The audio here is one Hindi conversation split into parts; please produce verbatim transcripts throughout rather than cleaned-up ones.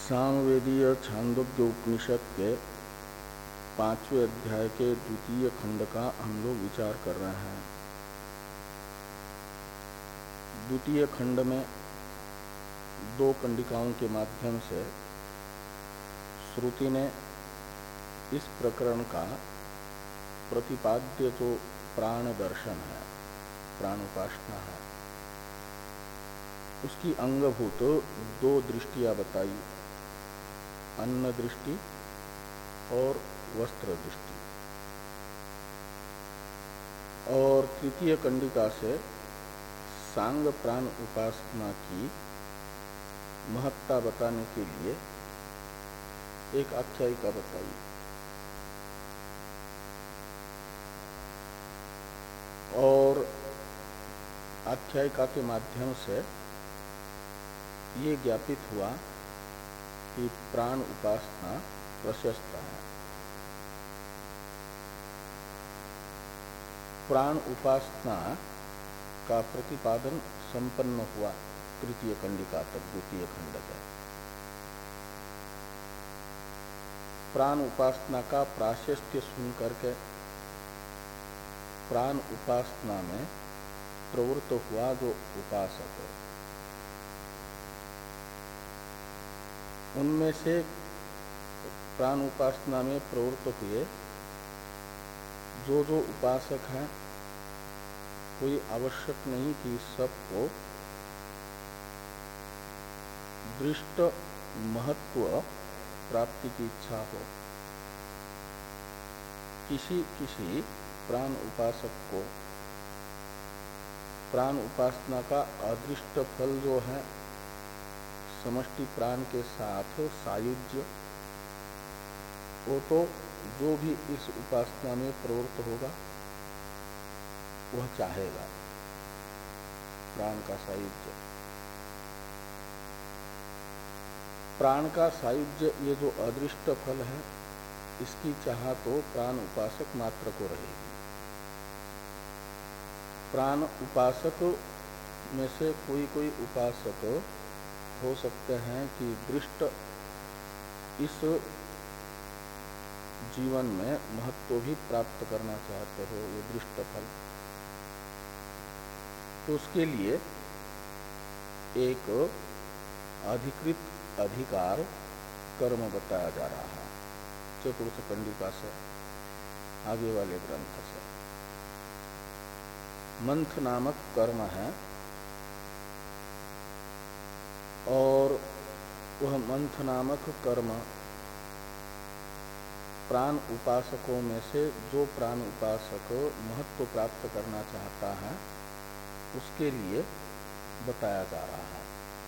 सामवेदीय छांदोग्य उपनिषद के पांचवें अध्याय के द्वितीय खंड का हम लोग विचार कर रहे हैं। द्वितीय खंड में दो कंडिकाओं के माध्यम से श्रुति ने इस प्रकरण का प्रतिपाद्य जो प्राण दर्शन है, प्राण उपासना है, उसकी अंगभूत दो दृष्टियां बताई, अन्न दृष्टि और वस्त्र दृष्टि। और तृतीय कंडिका से सांग प्राण उपासना की महत्ता बताने के लिए एक आख्यायिका बताई। और आख्यायिका के माध्यम से ये ज्ञापित हुआ कि प्राण उपासना प्रशस्त है। प्राण उपासना का प्रतिपादन संपन्न हुआ तृतीय कंडिका तक, द्वितीय खंड है। प्राण उपासना का प्राशस्त्य सुन करके प्राण उपासना में प्रवृत्त हुआ जो उपासक है, उनमें से प्राण उपासना में प्रवृत्त हुए जो जो उपासक हैं, कोई आवश्यक नहीं कि सबको दृष्ट महत्व प्राप्ति की इच्छा हो। किसी किसी प्राण उपासक को प्राण उपासना का अदृष्ट फल जो है, समष्टि प्राण के साथ सायुज्य, वो तो जो भी इस उपासना में प्रवृत्त होगा वह चाहेगा प्राण का सायुज्य। प्राण का सायुज्य ये जो अदृष्ट फल है, इसकी चाह तो प्राण उपासक मात्र को रहेगी। प्राण उपासक में से कोई कोई उपासक हो सकते हैं कि दृष्ट इस जीवन में महत्व भी प्राप्त करना चाहते हो, ये दृष्ट फल, तो उसके लिए एक अधिकृत अधिकार कर्म बताया जा रहा है चतुर्थ कंडिका से, आगे वाले ग्रंथ से। मंथ नामक कर्म है और वह मंथ नामक कर्म प्राण उपासकों में से जो प्राण उपासक महत्व प्राप्त करना चाहता है, उसके लिए बताया जा रहा है।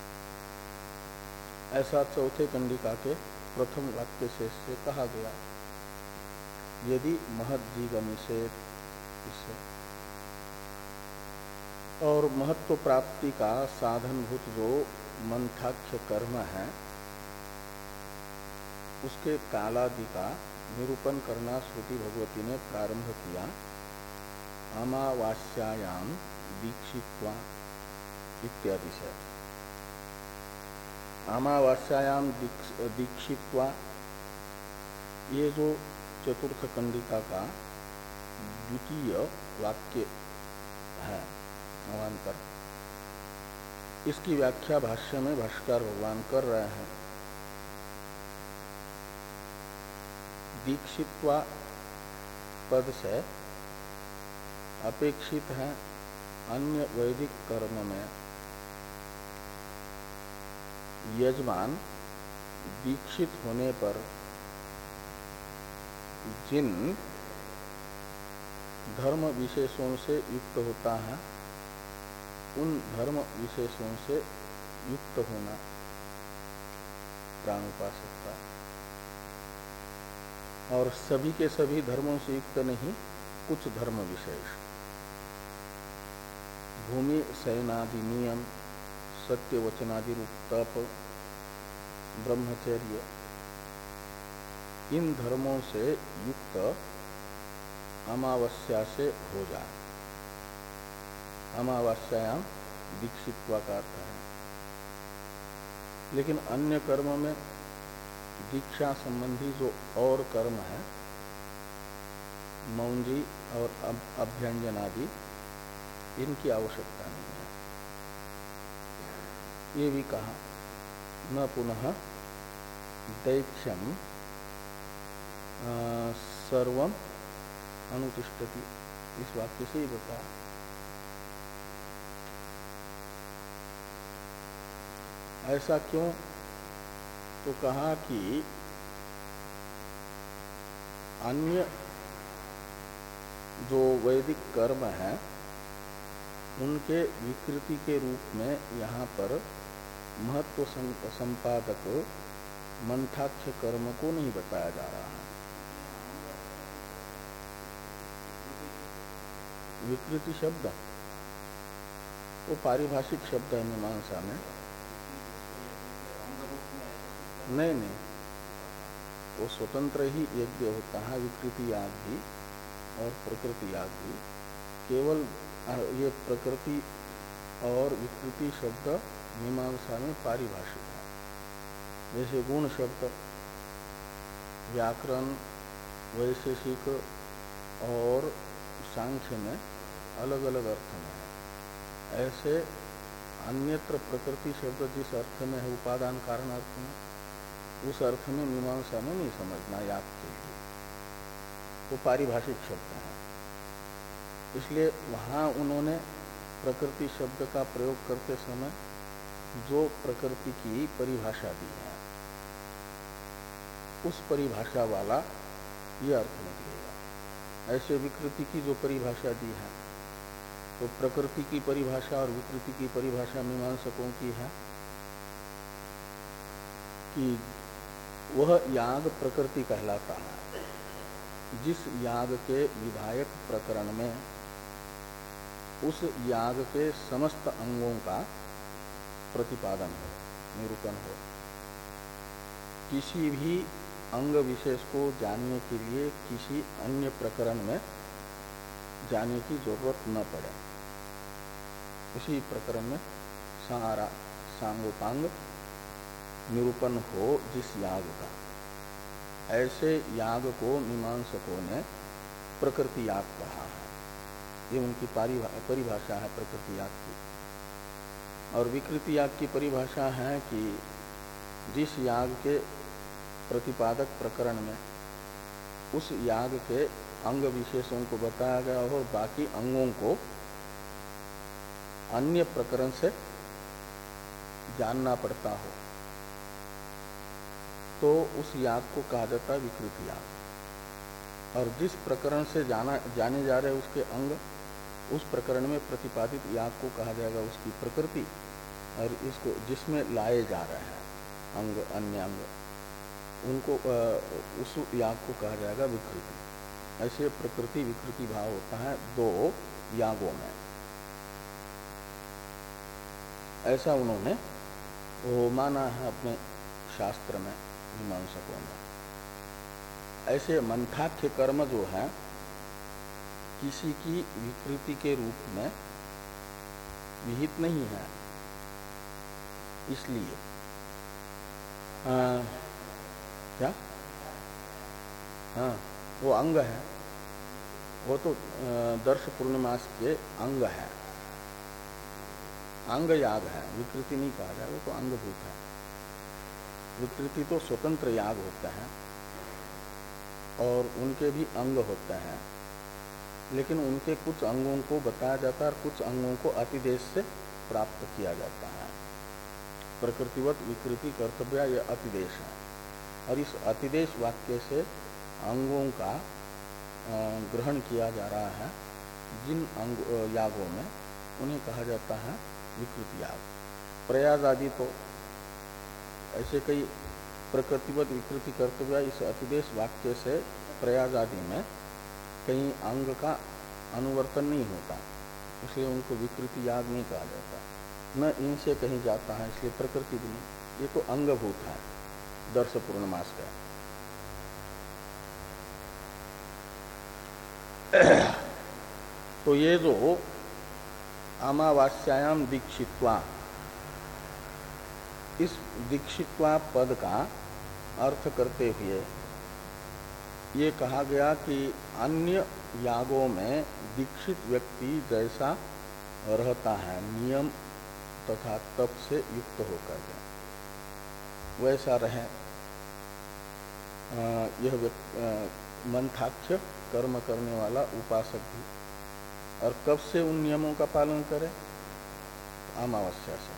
ऐसा चौथे कंडिका के प्रथम वाक्य शेष से कहा गया, यदि महद्जीगमिषेत्, इससे और महत्व प्राप्ति का साधनभूत जो मंथाख्य कर्म है, उसके कालादि का निरूपण करना श्रुति भगवती ने प्रारंभ किया। अमावास्यायाम दीक्षित्वा इत्यादि से। अमावास्यायाम दीक्षित्वा ये जो चतुर्थ कंडिका का द्वितीय वाक्य है अवान्तर, इसकी व्याख्या भाष्य में भाष्यकार भगवान कर रहे हैं। दीक्षित्वा पद से अपेक्षित है अन्य वैदिक कर्म में यजमान दीक्षित होने पर जिन धर्म विशेषों से युक्त होता है, उन धर्म विशेषों से युक्त होना प्राण उपासक का, और सभी के सभी धर्मों से युक्त नहीं, कुछ धर्म विशेष, भूमि शयनादि नियम, सत्य वचनादि रूप तप, ब्रह्मचर्य, इन धर्मों से युक्त अमावस्या से हो जाए। अमावस्यायाम दीक्षित्वा का अर्थ है। लेकिन अन्य कर्म में दीक्षा संबंधी जो और कर्म है, मौंजी और अभ्यंजन आदि, इनकी आवश्यकता नहीं है। ये भी कहा न पुनः दैक्ष्यम सर्वम अनुतिष्ठति, इस वाक्य से ही बताया। ऐसा क्यों? तो कहा कि अन्य जो वैदिक कर्म है उनके विकृति के रूप में यहाँ पर महत्व संपादक मंथाक्ष कर्म को नहीं बताया जा रहा है। विकृति शब्द वो पारिभाषिक शब्द है मीमांसा में। नहीं नहीं, वो स्वतंत्र ही यज्ञ होता है, विकृति याग भी और प्रकृति याग भी। केवल ये प्रकृति और विकृति शब्द मीमांसा में पारिभाषिक है। जैसे गुण शब्द व्याकरण, वैशेषिक और सांख्य में अलग अलग अर्थ में है, ऐसे अन्यत्र प्रकृति शब्द जिस अर्थ में है उपादान कारण अर्थ में, उस अर्थ में मीमांसा में नहीं समझना याद के लिए, वो पारिभाषिक शब्द है। इसलिए वहाँ उन्होंने प्रकृति शब्द का प्रयोग करते समय जो प्रकृति की परिभाषा दी है उस परिभाषा वाला ये अर्थ निकलेगा। ऐसे विकृति की जो परिभाषा दी है तो प्रकृति की परिभाषा और विकृति की परिभाषा मीमांसकों की है कि वह याग प्रकृति कहलाता है जिस याग के विधायक प्रकरण में उस याग के समस्त अंगों का प्रतिपादन हो, निरूपण हो। किसी भी अंग विशेष को जानने के लिए किसी अन्य प्रकरण में जाने की जरूरत न पड़े, उसी प्रकरण में सारा सांगोपांग निरूपण हो जिस याग का, ऐसे याग को मीमांसकों ने प्रकृति याग कहा है। ये उनकी परिभाषा है प्रकृति याग की। और विकृति याग की परिभाषा है कि जिस याग के प्रतिपादक प्रकरण में उस याग के अंग विशेषों को बताया गया और बाकी अंगों को अन्य प्रकरण से जानना पड़ता हो तो उस याग को कहा जाता है विकृति याग। और जिस प्रकरण से जाना जाने जा रहे उसके अंग, उस प्रकरण में प्रतिपादित याग को कहा जाएगा उसकी प्रकृति। और इसको जिसमें लाए जा रहे हैं अंग, अन्य अंग, उनको उस याग को कहा जाएगा विकृति। ऐसे प्रकृति विकृति भाव होता है दो यागों में, ऐसा उन्होंने वो माना है अपने शास्त्र में मीमांसकों ने। ऐसे मंथाख्य कर्म जो है किसी की विकृति के रूप में विहित नहीं है, इसलिए आ, क्या हाँ वो अंग है, वो तो दर्श पूर्णिमास के अंग है, अंग याग है, विकृति नहीं कहा जाए, वो तो अंगभूत है। विकृति तो स्वतंत्र याग होता है और उनके भी अंग होते हैं, लेकिन उनके कुछ अंगों को बताया जाता है और कुछ अंगों को अतिदेश से प्राप्त किया जाता है। प्रकृतिवत विकृति कर्तव्य यह अतिदेश है, और इस अतिदेश वाक्य से अंगों का ग्रहण किया जा रहा है। जिन अंग यागों में उन्हें कहा जाता है विकृति याग। प्रयाग आदि तो ऐसे कई प्रकृतिवत विकृति कर्तव्य इस अतिदेश वाक्य से प्रयाग आदि में कहीं अंग का अनुवर्तन नहीं होता, इसलिए उनको विकृति याग नहीं कहा जाता। न इनसे कहीं जाता है, इसलिए प्रकृति भी नहीं। ये तो अंगभूत है दर्श पूर्णमास का। तो ये जो अमावास्यायाम दीक्षित्वा, इस दीक्षित्वा पद का अर्थ करते हुए ये कहा गया कि अन्य यागों में दीक्षित व्यक्ति जैसा रहता है नियम तथा तप से युक्त होकर के वैसा रहे यह मंथाक्ष कर्म करने वाला उपासक भी। और कब से उन नियमों का पालन करे? अमावस्या से।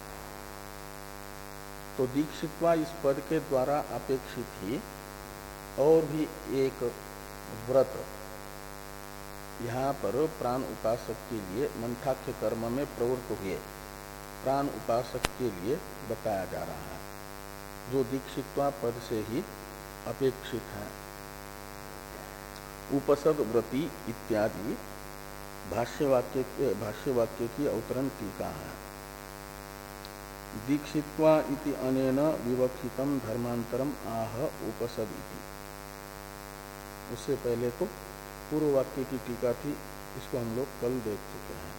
तो दीक्षित्वा इस पद के द्वारा अपेक्षित ही और भी एक व्रत यहाँ पर प्राण उपासक के लिए मंथाक्ष कर्म में प्रवृत्त हुए प्राण उपासक के लिए बताया जा रहा है, जो दीक्षित्वा पद से ही अपेक्षित है। उपसद व्रति इत्यादि भाष्यवाक्य के भाष्यवाक्य की अवतरण टीका है। दीक्षित्वा इति अनेन विवक्षितम धर्मांतरम आह उपसद इति। उससे पहले तो पूर्व वाक्य की टीका थी, इसको हम लोग कल देख चुके हैं।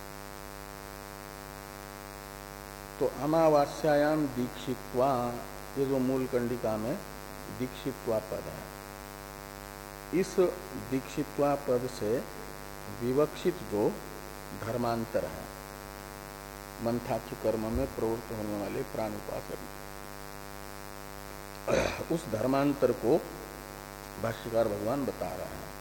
तो अमावास्यायाम दीक्षित्वा, ये जो मूल कंडिका में दीक्षित्वा पद है, इस दीक्षित्वा पद से विवक्षित जो धर्मांतर है मंथाक्ष कर्म में प्रवृत्त होने वाले प्राण उपासक, उस धर्मांतर को भाष्यकार भगवान बता रहे हैं।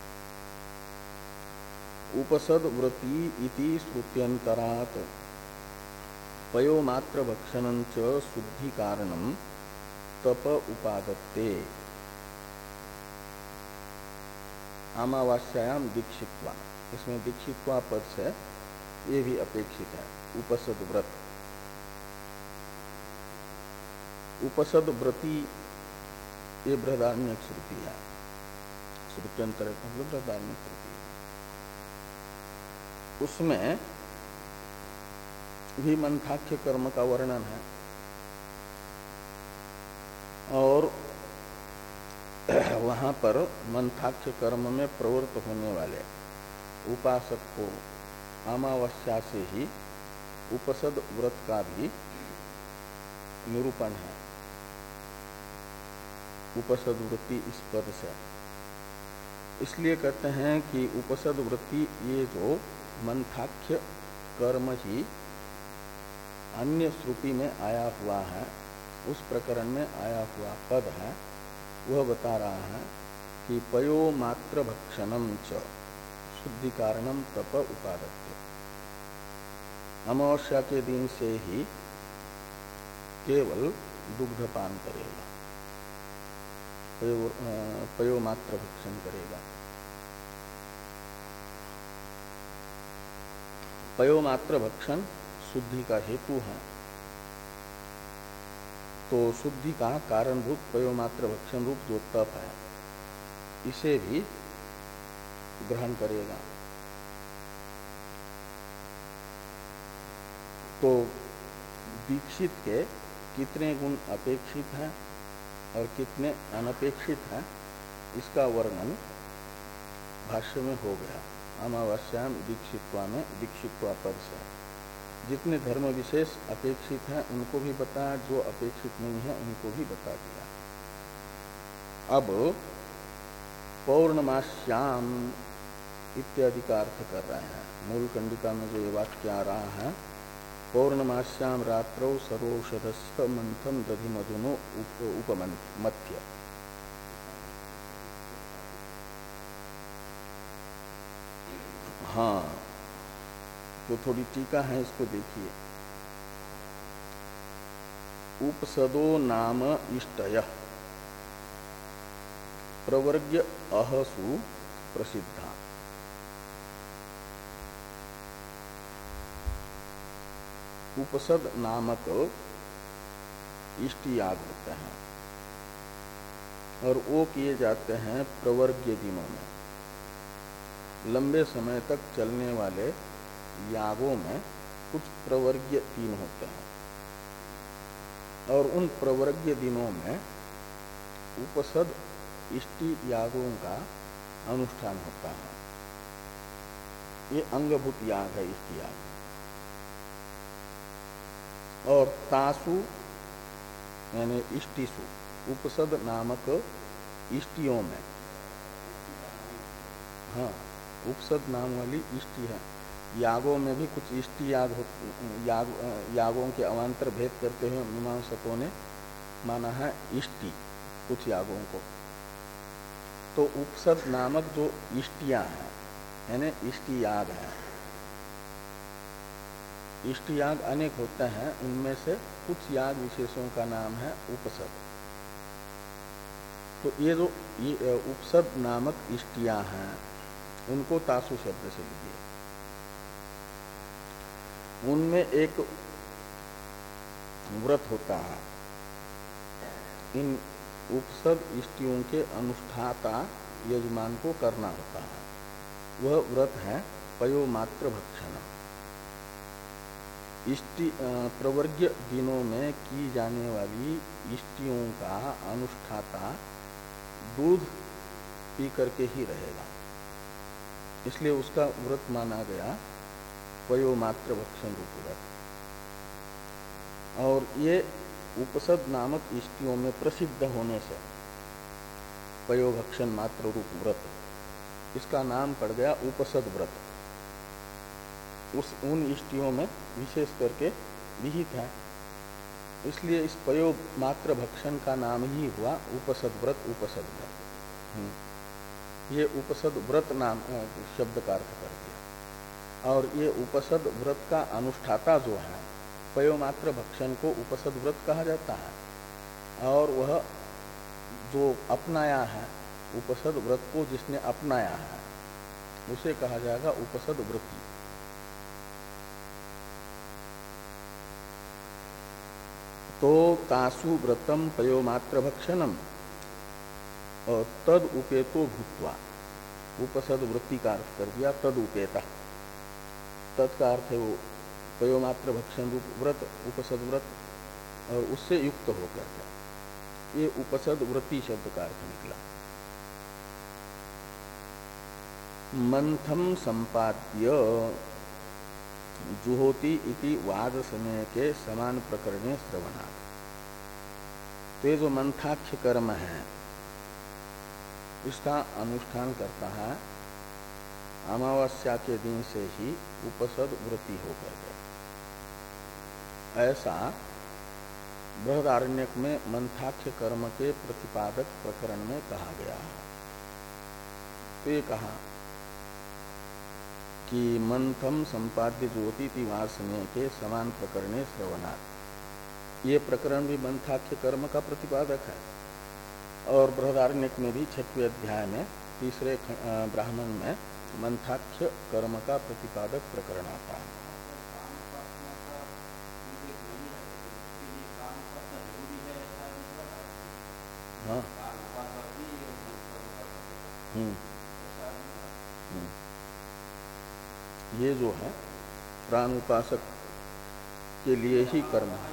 उपसद व्रति इति श्रुत्यंतरात् पयोमात्र भक्षणं च शुद्धि कारणं तप उपादत्ते। अमावास्यायाम दीक्षित्वा, इसमें दीक्षित्वा पद से ये भी अपेक्षित है उपसद व्रत। उपसद व्रति ये बृहदारण्यक श्रुति है, श्रुत्यंतर मतलब बृहदारण्यक श्रुति, उसमें भी मंथाक्ष कर्म का वर्णन है। और वहां पर मंथाक्ष कर्म में प्रवृत्त होने वाले उपासक को अमावस्या से ही उपसद व्रत का भी निरूपण है। उपसद वृत्ति इस पद से इसलिए कहते हैं कि उपसद वृत्ति ये जो मंथाक्ष कर्म ही अन्य श्रुति में आया हुआ है, उस प्रकरण में आया हुआ पद है, वह बता रहा है कि पयो मात्र भक्षणम च शुद्धि कारणम तप उपादत्ते। अमावस्या के दिन से ही केवल दुग्ध पान करेगा, पयो, पयो मात्र भक्षण करेगा। पयो मात्र भक्षण शुद्धि का हेतु है, तो शुद्धि का कारणभूत पयोमात्र भक्षण रूप जो तप है, इसे भी ग्रहण करेगा। तो दीक्षित के कितने गुण अपेक्षित हैं और कितने अनपेक्षित हैं, इसका वर्णन भाष्य में हो गया। अमावस्याम दीक्षित्वा में दीक्षित्वा पद से जितने धर्म विशेष अपेक्षित हैं उनको भी बताया, जो अपेक्षित नहीं है उनको भी बता दिया। अब पौर्णमास्याम इत्यादि का अर्थ कर रहे हैं। मूल कंडिका में जो ये वाक्य आ रहा है, पौर्णमास्याम रात्रौ सर्वौषधस्थ मंथम दधि मधुनो उपमथ्य। हाँ, तो थोड़ी टीका है, इसको देखिए। उपसदो नाम इष्टय प्रवर्ग्य अहसु प्रसिद्धा। उपसद नामक इष्ट याग होते हैं और वो किए जाते हैं प्रवर्ग्य दिनों में। लंबे समय तक चलने वाले यागों में कुछ प्रवर्ग्य दिन होते हैं और उन प्रवर्ग्य दिनों में उपसद इष्टि यागों का अनुष्ठान होता है। ये अंगभूत याग है इष्टि याग। और तासु यानी इष्टिसु उपसद नामक इष्टियों में, हाँ उपसद नाम वाली इष्टि है। यागों में भी कुछ इष्टि याग हो, याग, यागों के अवान्तर भेद करते हुए मीमांसकों ने माना है इष्टि कुछ यागों को। तो उपसद नामक जो इष्टियां हैं यानी इष्टि याग है, इष्टि याग अनेक होते हैं, उनमें से कुछ याग विशेषों का नाम है उपसद। तो ये जो ये उपसद नामक इष्टियां हैं उनको तासु शब्द से लिखिए। उनमें एक व्रत होता है, इन उपसद इष्टियों के अनुष्ठाता यजमान को करना होता है। वह व्रत है पयोमात्र भक्षण। इष्टि प्रवर्ग्य दिनों में की जाने वाली इष्टियों का अनुष्ठाता दूध पी करके ही रहेगा, इसलिए उसका व्रत माना गया पयोमात्र भक्षण रूप व्रत। और ये उपसद नामक इष्टियों में प्रसिद्ध होने से पयोभक्षण मात्र रूप व्रत, इसका नाम पड़ गया उपसद व्रत। उस उन इष्टियों में विशेष करके विहित है, इसलिए इस पयो मात्र भक्षण का नाम ही हुआ उपसद व्रत। उपसद व्रत ये उपसद व्रत नाम शब्द का अर्थ कर दिया। और ये उपसद व्रत का अनुष्ठाता जो है, पयोमात्र भक्षण को उपसद व्रत कहा जाता है। और वह जो अपनाया है उपसद व्रत को, जिसने अपनाया है उसे कहा जाएगा उपसद व्रती। तो तासु व्रतम पयोमात्र भक्षणम और तद उपेतो भूत्वा, उपसद वृत्ति का अर्थ कर दिया तद उपेता। तद का अर्थ है वो पयोमात्र भक्षण रूप व्रत, उपसद व्रत, और उससे युक्त होकर के ये उपसद वृत्ति शब्द का अर्थ निकला। मंथम संपाद्य जुहोति इति वाद समय के समान प्रकरणे श्रवणात्। तो ये जो मंथाख्य कर्म है इसका अनुष्ठान करता है अमावस्या के दिन से ही उपसद वृत्ति होकर के। ऐसा बृहदारण्यक में मंथाख्य कर्म के प्रतिपादक प्रकरण में कहा गया है। तो ये कहा कि मंथम संपाद्य ज्योति तिवासने के समान प्रकरणे श्रवणात्। ये प्रकरण भी मंथाख्य कर्म का प्रतिपादक है। और बृहदारण्यक में भी छठवें अध्याय में तीसरे ब्राह्मण में मंथाख्य कर्म का प्रतिपादक प्रकरण आता है। हाँ हम्म हम्म ये जो है प्राण उपासक के लिए ही कर्म है।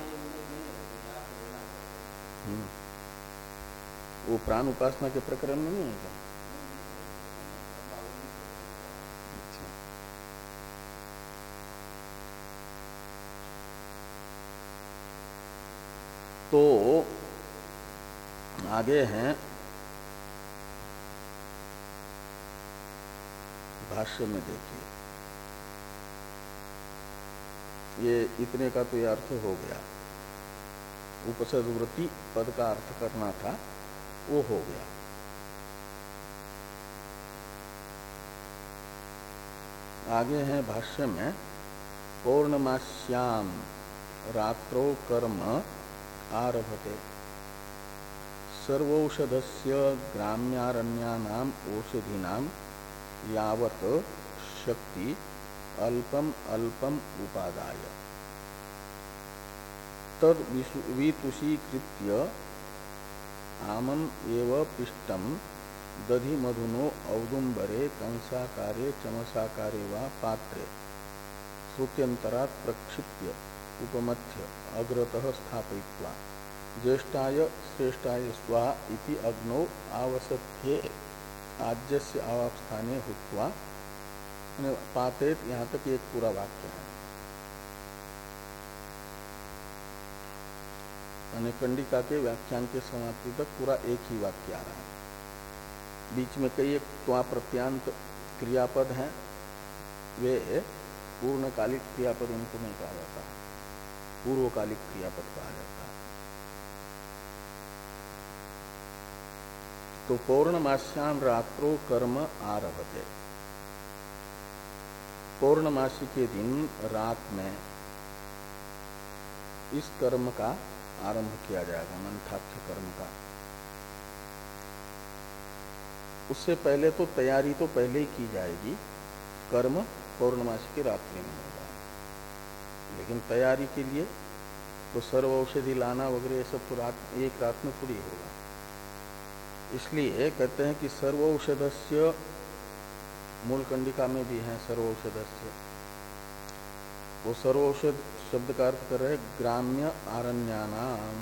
हम्म वो प्राण उपासना के प्रकरण में नहीं है क्या? अच्छा। तो आगे हैं भाष्य में, देखिए ये इतने का तो ये अर्थ हो गया। उपसद वृत्ति पद का अर्थ करना था वो हो गया। आगे है भाष्य में पौर्णमास्याम रात्रो कर्म आरभते सर्वौषधस्य ग्राम्यारण्यानाम औषधीनाम यावत शक्ति अल्पम अल्पम उपादाय तद वितुषीकृत्य आमम एव पिष्टम दधि मधुनो औदुम्बरे कंसाकारे चमसाकारे वा पात्रे श्रुत्यंतरात् प्रक्षिप्य उपमथ्य अग्रतः स्थापयित्वा ज्येष्ठाय श्रेष्ठाय स्वाहा इति अग्नौ आवसत्ये आज्यस्य आवापस्थाने हुत्वा पातेत। यहाँ तक एक पूरा वाक्य है। यानी कंडिका के व्याख्यान के समाप्ति तक पूरा एक ही वाक्य आ रहा है। बीच में कई एक त्वा प्रत्यांत क्रियापद हैं, वे पूर्णकालिक क्रियापद उनको नहीं कहा जाता, पूर्वकालिक क्रियापद कहा जाता है। तो पौर्णमास्याम रात्रो कर्म आरभते, पौर्णमासी के दिन रात में इस कर्म का आरंभ किया जाएगा, मंथाख्य कर्म का। उससे पहले तो तैयारी तो पहले ही की जाएगी, कर्म पौर्णमासी की रात्रि में होगा, लेकिन तैयारी के लिए तो सर्व औषधि लाना वगैरह ये सब तो रात एक रात में थोड़ी होगा। इसलिए कहते हैं कि सर्व औषधस्य, मूल कंडिका में भी है सर्व औषधस्य, वो सर्व औषध शब्द का अर्थ कर रहे ग्राम्य आरण्यानाम,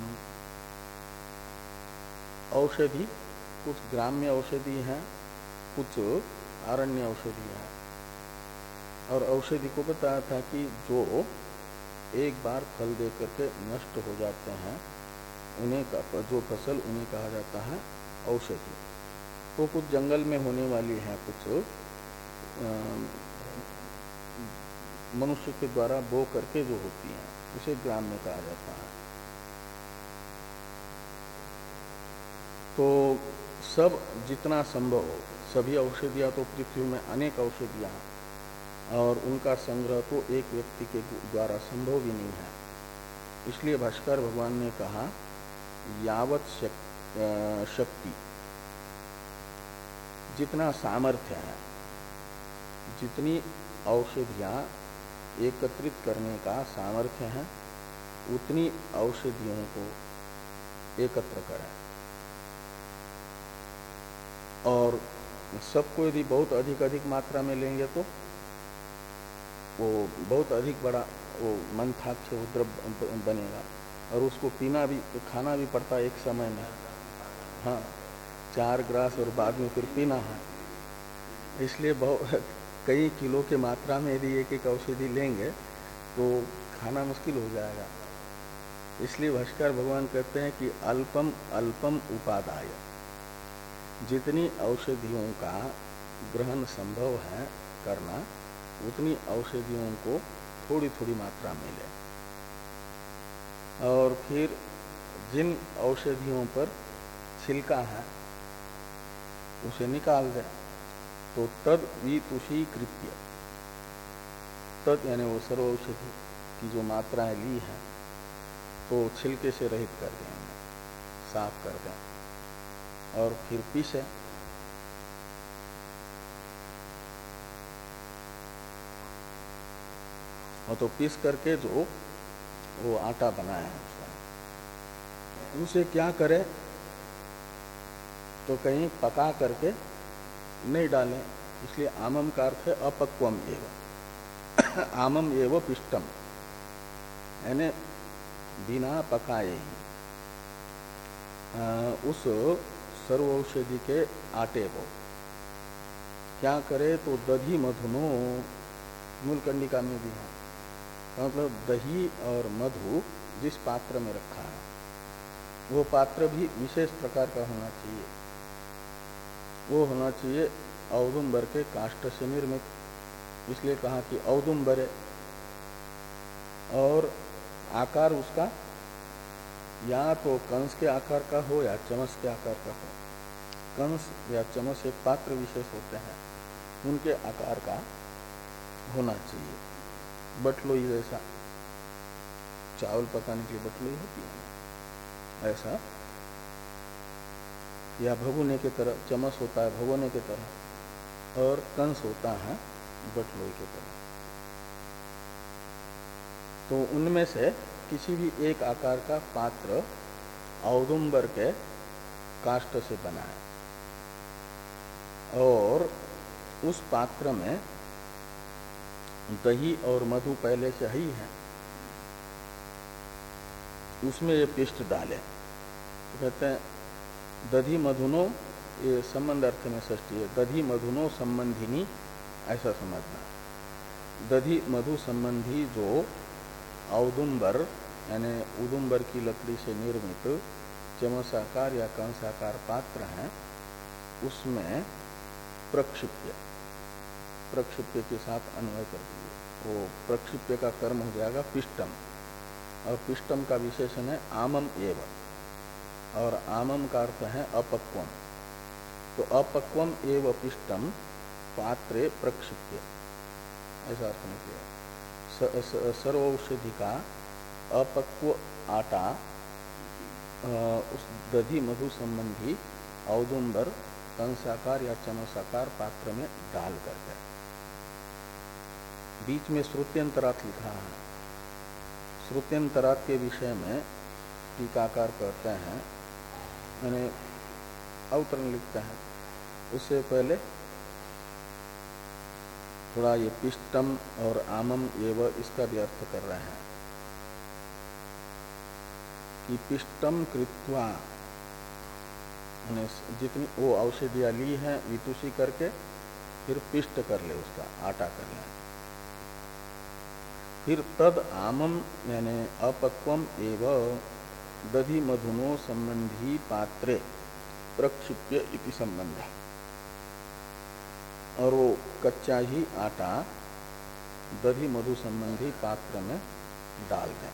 औषधि कुछ ग्राम्य औषधि हैं, कुछ आरण्य औषधि हैं। और औषधि को बताया था कि जो एक बार फल दे करके नष्ट हो जाते हैं, उन्हें का जो फसल उन्हें कहा जाता है औषधि। वो कुछ जंगल में होने वाली है, कुछ मनुष्य के द्वारा बो करके जो होती हैं, उसे ग्राम्य कहा जाता है। तो सब जितना संभव हो, सभी औषधियां तो पृथ्वी में अनेक औषधियां हैं और उनका संग्रह तो एक व्यक्ति के द्वारा संभव ही नहीं है। इसलिए भास्कर भगवान ने कहा यावत शक्ति, जितना सामर्थ्य है, जितनी औषधियां एकत्रित करने का सामर्थ्य है, उतनी औषधियों को एकत्र करें। और सबको यदि बहुत अधिक अधिक मात्रा में लेंगे तो वो बहुत अधिक बड़ा वो मंथाख्य द्रव्य बनेगा और उसको पीना भी, खाना भी पड़ता है एक समय में। हाँ, चार ग्रास और बाद में फिर पीना है। इसलिए बहुत कई किलो के मात्रा में यदि एक एक औषधि लेंगे तो खाना मुश्किल हो जाएगा। इसलिए भाष्कर भगवान कहते हैं कि अल्पम अल्पम उपादाय, जितनी औषधियों का ग्रहण संभव है करना, उतनी औषधियों को थोड़ी थोड़ी मात्रा में ले। और फिर जिन औषधियों पर छिलका है उसे निकाल दे। तो तद वितुषी कृत्य, तद यानी वो सर्व औषधि की जो मात्राएं ली हैं तो छिलके से रहित कर दें, साफ कर दें और फिर पीसे। और तो पीस करके जो वो आटा बनाया है उसका, उसे क्या करे तो कहीं पका करके नहीं डालें। इसलिए आमम का अर्थ है अपक्वम एवं आमम एवं पिष्टम, यानी बिना पकाए ही उस सर्व औषधि के आटे को क्या करे तो दधी मधुनो, मूल कंडिका में भी है, मतलब दही और मधु जिस पात्र में रखा है वो पात्र भी विशेष प्रकार का होना चाहिए। वो होना चाहिए औदुंबर के काष्ठ से निर्मित, इसलिए कहा कि औदुंबर है। और आकार उसका या तो कंस के आकार का हो या चमच के आकार का हो। कंस या चमच एक पात्र विशेष होते हैं, उनके आकार का होना चाहिए। बटलोई जैसा, चावल पकाने की बटलोई होती है ऐसा, या भगोने की तरह चमच होता है भगोने की तरह, और कंस होता है बटलोई की तरह। तो उनमें से किसी भी एक आकार का पात्र औदुंबर के काष्ठ से बना है और उस पात्र में दही और मधु पहले से ही है, उसमें ये पिष्ट डाले। तो कहते हैं दधी मधुनो, ये संबंध अर्थ में षष्ठी है, दधी मधुनो संबंधिनी, ऐसा समझना। दधी मधु संबंधी जो औदुंबर यानी उदुम्बर की लकड़ी से निर्मित चमसाकार या कंसाकार पात्र हैं, उसमें प्रक्षिप्य प्रक्षिप्य के साथ अन्वय कर दीजिए। वो प्रक्षिप्य का कर्म हो जाएगा पिष्टम, और पिष्टम का विशेषण है आमम एव, और आमम का अर्थ है अपक्वम। तो अपक्वम एव पिष्टम पात्रे प्रक्षिप्य, ऐसा अर्थ निकलेगा। सर्वौषधि का अपक्व आटा उस दधि मधु संबंधी औदुम्बर कंसाकार या चमसाकार पात्र में डाल करके, बीच में श्रुत्यंतरात् लिखा है। श्रुत्यंतरात् के विषय में टीकाकार कहते हैं, मैंने अवतरण लिखते हैं, उससे पहले थोड़ा ये पिष्टम और आमम एव इसका भी अर्थ कर रहे हैं कि पिष्टम कृत्वा, जितनी वो औषधियां ली हैं वितुषी करके फिर पिष्ट कर ले, उसका आटा कर ले, फिर तद आमम यानी अपक्वम एव दधि मधुनो संबंधी पात्रे प्रक्षिप्य इति संबंध, और वो कच्चा ही आटा दधि मधु संबंधी पात्र में डाल दें।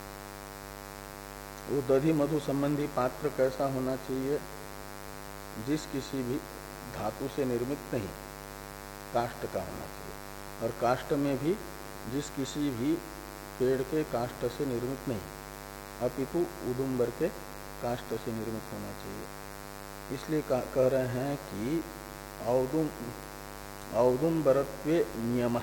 वो दधि मधु संबंधी पात्र कैसा होना चाहिए? जिस किसी भी धातु से निर्मित नहीं, काष्ठ का होना चाहिए, और काष्ठ में भी जिस किसी भी पेड़ के काष्ठ से निर्मित नहीं, अपितु उदुम्बर के काष्ठ से निर्मित होना चाहिए। इसलिए कह रहे हैं कि औदुम औदुम्बरत्वे नियम,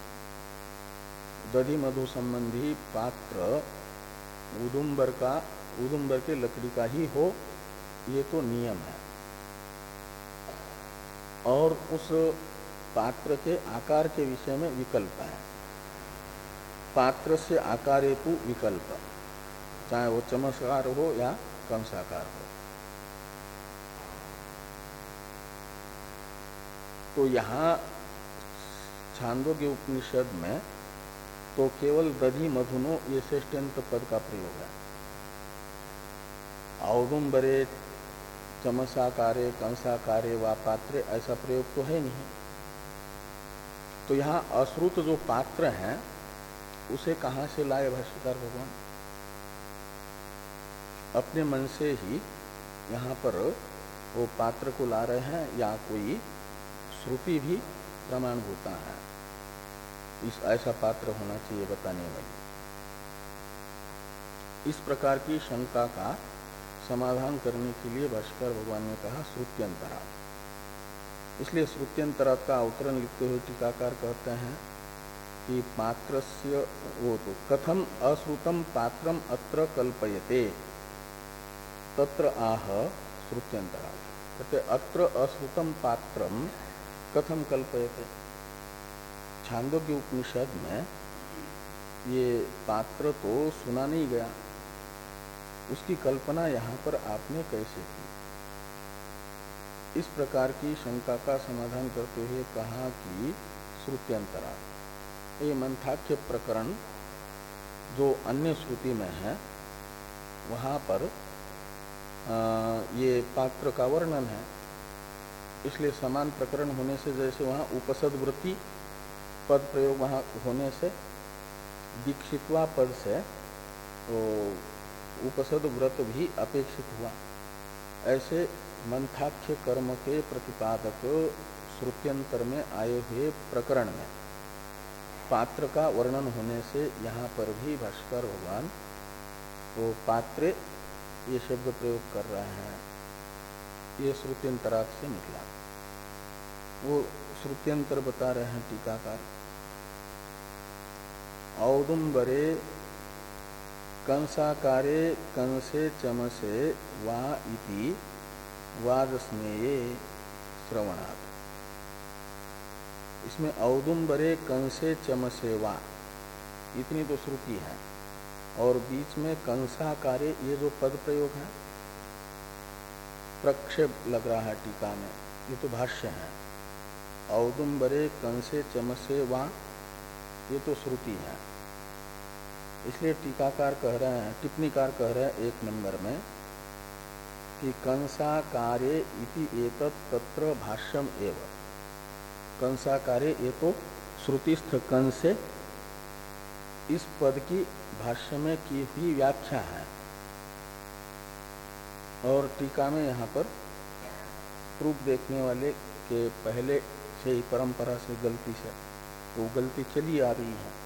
दधि मधु संबंधी पात्र उदुम्बर का उदुम्बर के लकड़ी का ही हो, ये तो नियम है। और उस पात्र के आकार के विषय में विकल्प है। पात्र से आकार हेतु विकल्प, चाहे वो चमत्कार हो या कंसाकार हो। तो यहाँ छांदोग्य उपनिषद में तो केवल दधि मधुनो ये श्रेष्ठ्यंत पद का प्रयोग है। औदुम्बरे चमसाकारे कंसाकारे वा पात्रे ऐसा प्रयोग तो है नहीं। तो यहाँ अश्रुत जो पात्र हैं उसे कहाँ से लाए भाष्यकार भगवान? अपने मन से ही यहाँ पर वो पात्र को ला रहे हैं, या कोई श्रुति भी प्रमाण होता है इस ऐसा पात्र होना चाहिए बताने वाली। इस प्रकार की शंका का समाधान करने के लिए भाष्यकार भगवान ने कहा श्रुत्यंतरात्। इसलिए श्रुत्यंतरात् का अवतरण लिखते हुए टीकाकार कहते हैं कि पात्रस्य वो तो कथम अश्रुतम पात्रम अत्र कल्पयते तत्र आह श्रुत्यंतरात्। कहते अत्र अश्रुतम पात्रम कथम कल्पयते। छांदोग्य उपनिषद में ये पात्र तो सुना नहीं गया, उसकी कल्पना यहाँ पर आपने कैसे की? इस प्रकार की शंका का समाधान करते हुए कहा कि श्रुत्यंतरात्। ये मंथाख्य प्रकरण जो अन्य श्रुति में है वहाँ पर आ, ये पात्र का वर्णन है। इसलिए समान प्रकरण होने से, जैसे वहाँ उपसद वृत्ति पद प्रयोग वहाँ होने से दीक्षित्वा पद से तो उपसद व्रत भी अपेक्षित हुआ, ऐसे मंथाख्य कर्म के प्रतिपादक श्रुत्यंतर में आए हुए प्रकरण में पात्र का वर्णन होने से यहाँ पर भी भाष्कर भगवान वो पात्रे ये शब्द प्रयोग कर रहे हैं। ये श्रुत्यंतरात् से निकला। वो श्रुत्यंतर बता रहे हैं टीकाकार। औदुम्बरे कंसाकारे कंसे चमसे वा इति वादस्नेये श्रवणात्। इसमें औदुम्बरे कंसे चमसे वा इतनी तो श्रुति है, और बीच में कंसाकारे ये जो पद प्रयोग है प्रक्षेप लग रहा है टीका में, ये तो भाष्य है। औदुम्बरे कंसे चमसे वा ये तो श्रुति है। इसलिए टीकाकार कह रहे हैं, टिप्पणीकार कह रहे हैं एक नंबर में कि कंसाकारे इति एतत् तत्र भाष्यम एव। कंसाकारे ये तो श्रुतिस्थ कंस से इस पद की भाष्य में की हुई व्याख्या है, और टीका में यहाँ पर प्रूफ देखने वाले के पहले से ही परंपरा से गलती से वो गलती चली आ रही है।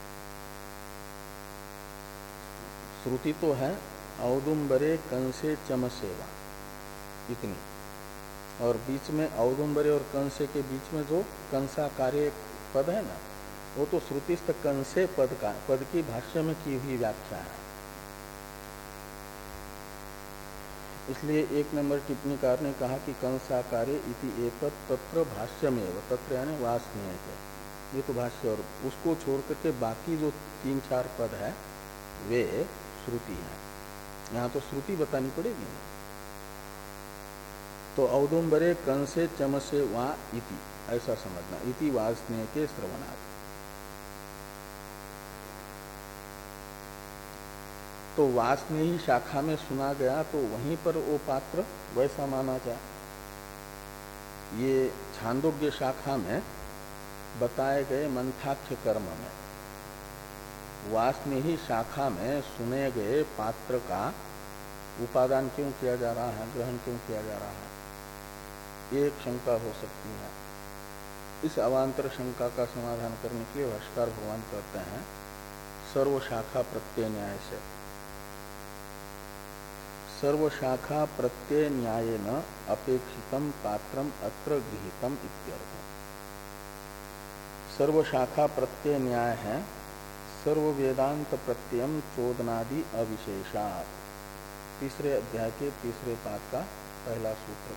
श्रुति तो है औदुम्बरे कंसे चमसेवा इतनी, और बीच में औदुम्बरे और कंसे के बीच में जो कंसाकार्य पद है ना, वो तो श्रुतिस्थ कंसे पद का पद की भाष्य में की हुई व्याख्या है। इसलिए एक नंबर टिप्पणीकार ने कहा कि कंसाकारे इति एतत् तत्र भाष्यमेव, तत्र यानी वासनीय है, ये तो भाष्य, और उसको छोड़ करके बाकी जो तीन चार पद है वे श्रुति है। यहाँ तो श्रुति बतानी पड़ेगी। तो औदुम्बरे कंसे चमसे वा इति ऐसा समझना, इति वासनीय के श्रवणार्थ। तो वासनीय शाखा में सुना गया तो वहीं पर वो पात्र वैसा माना जाए। ये छांदोग्य शाखा में बताए गए मंथाख्य कर्म में वासनीय शाखा में सुने गए पात्र का उपादान क्यों किया जा रहा है, ग्रहण क्यों किया जा रहा है, एक शंका हो सकती है। इस अवांतर शंका का समाधान करने के लिए भाष्यकार भगवान कहते हैं सर्व शाखा प्रत्यय न्याय से। सर्व शाखा प्रत्यय न्यायेन अपेक्षितम पात्रम अत्र गृहीतम इत्यर्थ। सर्व शाखा प्रत्यय न्याय है सर्व वेदांत प्रत्ययम चोदनादि अविशेषात्, तीसरे अध्याय के तीसरे पाद का पहला सूत्र,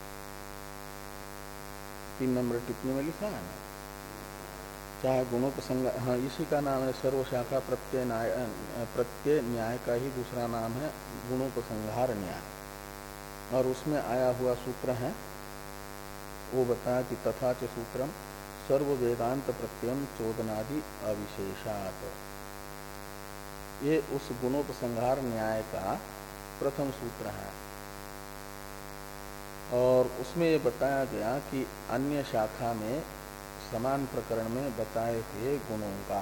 तीन नंबर टिप्पणी में लिखा है ना, चाहे गुणोपसंग, हाँ इसी का नाम है सर्व शाखा प्रत्यय न्याय। प्रत्यय न्याय का ही दूसरा नाम है गुणोपसंहार न्याय, और उसमें आया हुआ सूत्र है वो बताया कि तथा च सूत्रम सर्व वेदांत प्रत्ययम चोदनादि अविशेषात्। ये उस गुणोपसंहार न्याय का प्रथम सूत्र है, और उसमें ये बताया गया कि अन्य शाखा में समान प्रकरण में बताए हुए गुणों का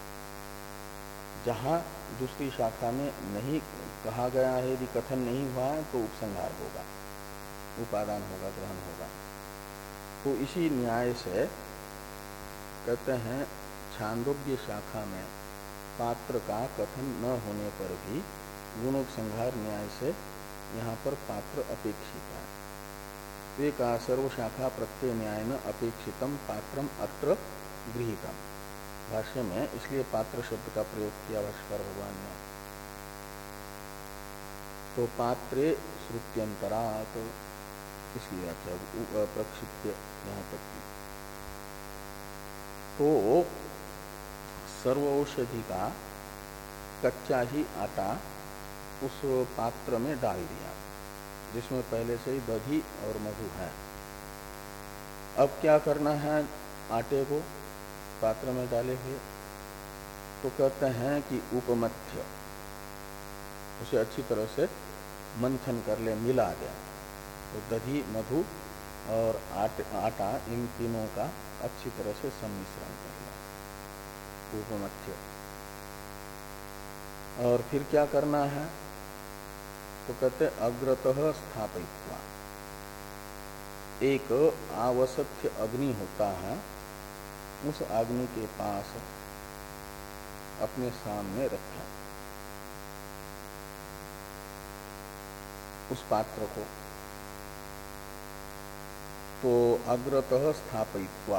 जहाँ दूसरी शाखा में नहीं कहा गया है, यदि कथन नहीं हुआ है तो उपसंहार होगा, उपादान होगा, ग्रहण होगा। तो इसी न्याय से कहते हैं छांदोग्य शाखा में पात्र का कथन न होने पर भी गुणोपसंहार न्याय से यहाँ पर पात्र अपेक्षित है। वे का सर्व शाखा प्रत्यय न्याय न अपेक्षितम पात्रम अत्र गृहीतम, भाष्य में इसलिए पात्र शब्द का प्रयोग किया भाष्यकार भगवान ने। तो पात्रे श्रुत्यंतरात् इसलिए अच्छा प्रक्षिप्य यहाँ तक की। तो सर्व औषधि का कच्चा ही आटा उस पात्र में डाल दिया जिसमें पहले से ही दही और मधु है। अब क्या करना है, आटे को पात्र में डाले हुए तो कहते हैं कि उपमथ्य, उसे अच्छी तरह से मंथन कर ले, मिला दे। तो दही, मधु और आटे, आटा इन तीनों का अच्छी तरह से सम्मिश्रण कर ले, उपमथ्य। और फिर क्या करना है, तो कहते अग्रतः स्थापयित्वा, एक आवसथ्य अग्नि होता है, उस अग्नि के पास अपने सामने रखें उस पात्र को। तो अग्रतः स्थापयित्वा,